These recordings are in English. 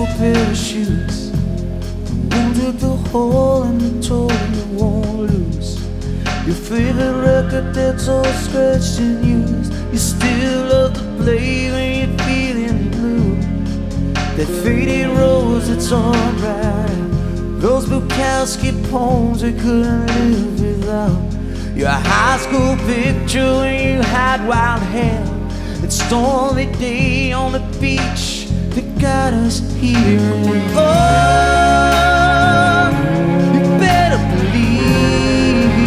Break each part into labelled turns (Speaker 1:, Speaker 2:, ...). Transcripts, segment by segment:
Speaker 1: pair of shoes. Won't dig the hole in the toe and you won't lose. Your favorite record that's all scratched and used. You still love to play when you're feeling blue. That faded rose, it's alright. Those Bukowski poems we couldn't live without. Your high school picture when you had wild hair. That stormy day on the beach that got us here. And oh, you better believe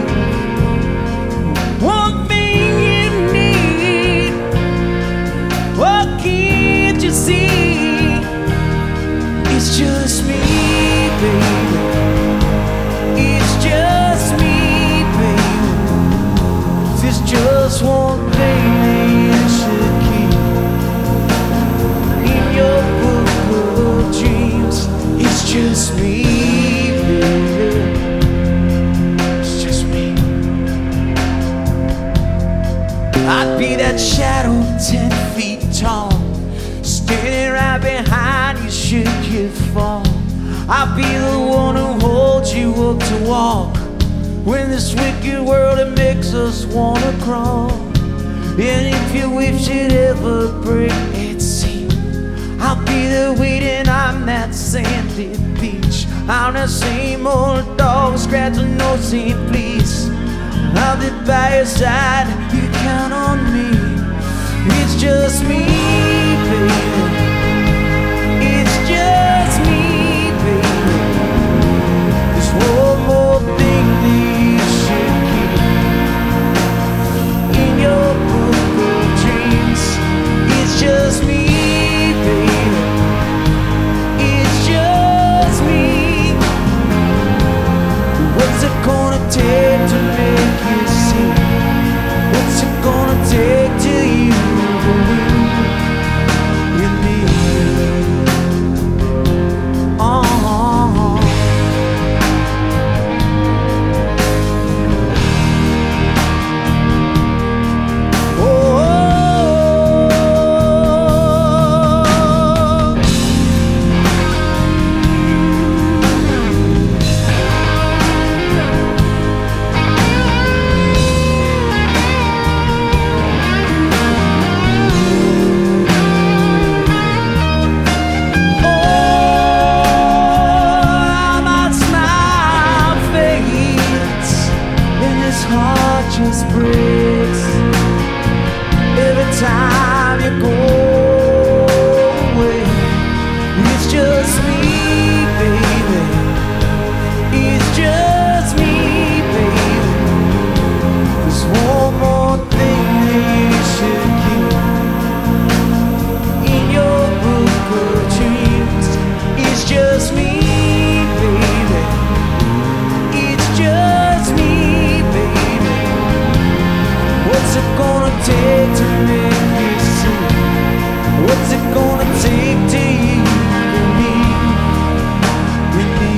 Speaker 1: one thing you need. What can't you see? It's just me, baby. It's just me, baby. There's just one thing that you should keep in your book of dreams. It's just me, baby. It's just me. I'd be that shadow 10 feet tall, standing right behind you should you fall. I'll be the one who holds you up to walk when this wicked world it makes us wanna crawl. And if your whip should ever break at sea, I'll be there waiting on that sandy beach. I'm the same old dog scratching no saying please. I'll be by your side, you count on me. It's just me, baby. It's just me, baby. There's one more thing that you should keep in your book of dreams. It's just me, baby. It's just me. What's it gonna take to make you see? What's it gonna take to you believe in me? Just breaks every time you go away. It's just me, baby. It's just me, baby. There's one more thing that you should keep in your book of dreams. It's just me, baby. It's just me, baby. What's it gonna take to make you see? What's it gonna take to you believe in me?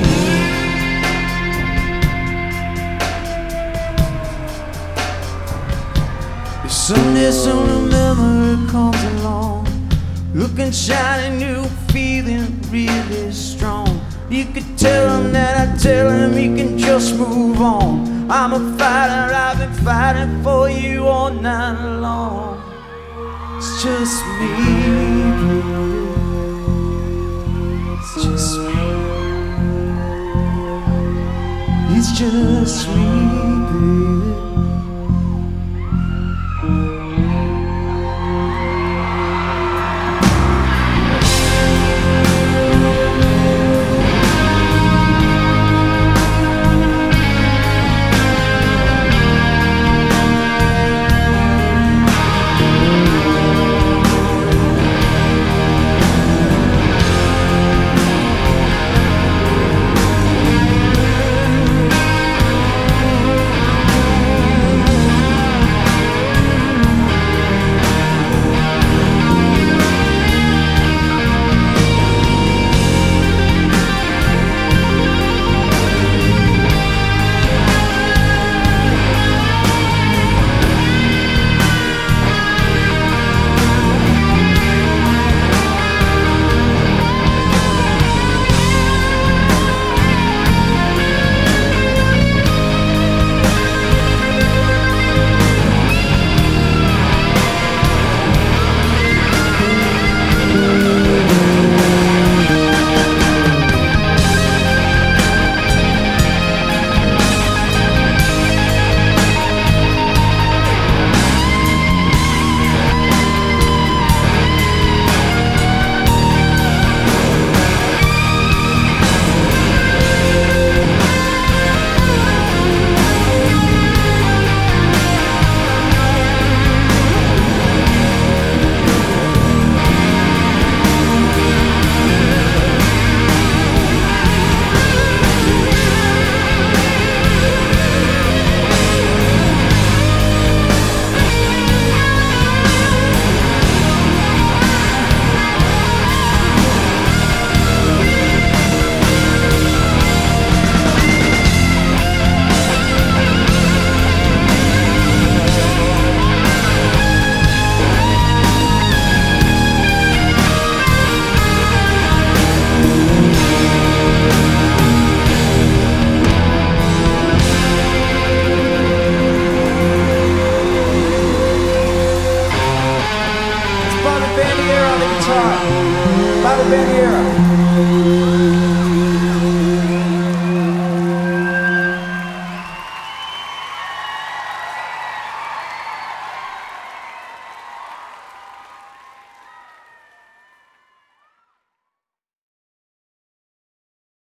Speaker 1: If someday some memory comes along, looking shiny new, feeling really strong, you could tell him that I tell him he can just move on. I'm a fighter, I've been fighting for you all night long. It's just me, baby. It's just me. It's just me.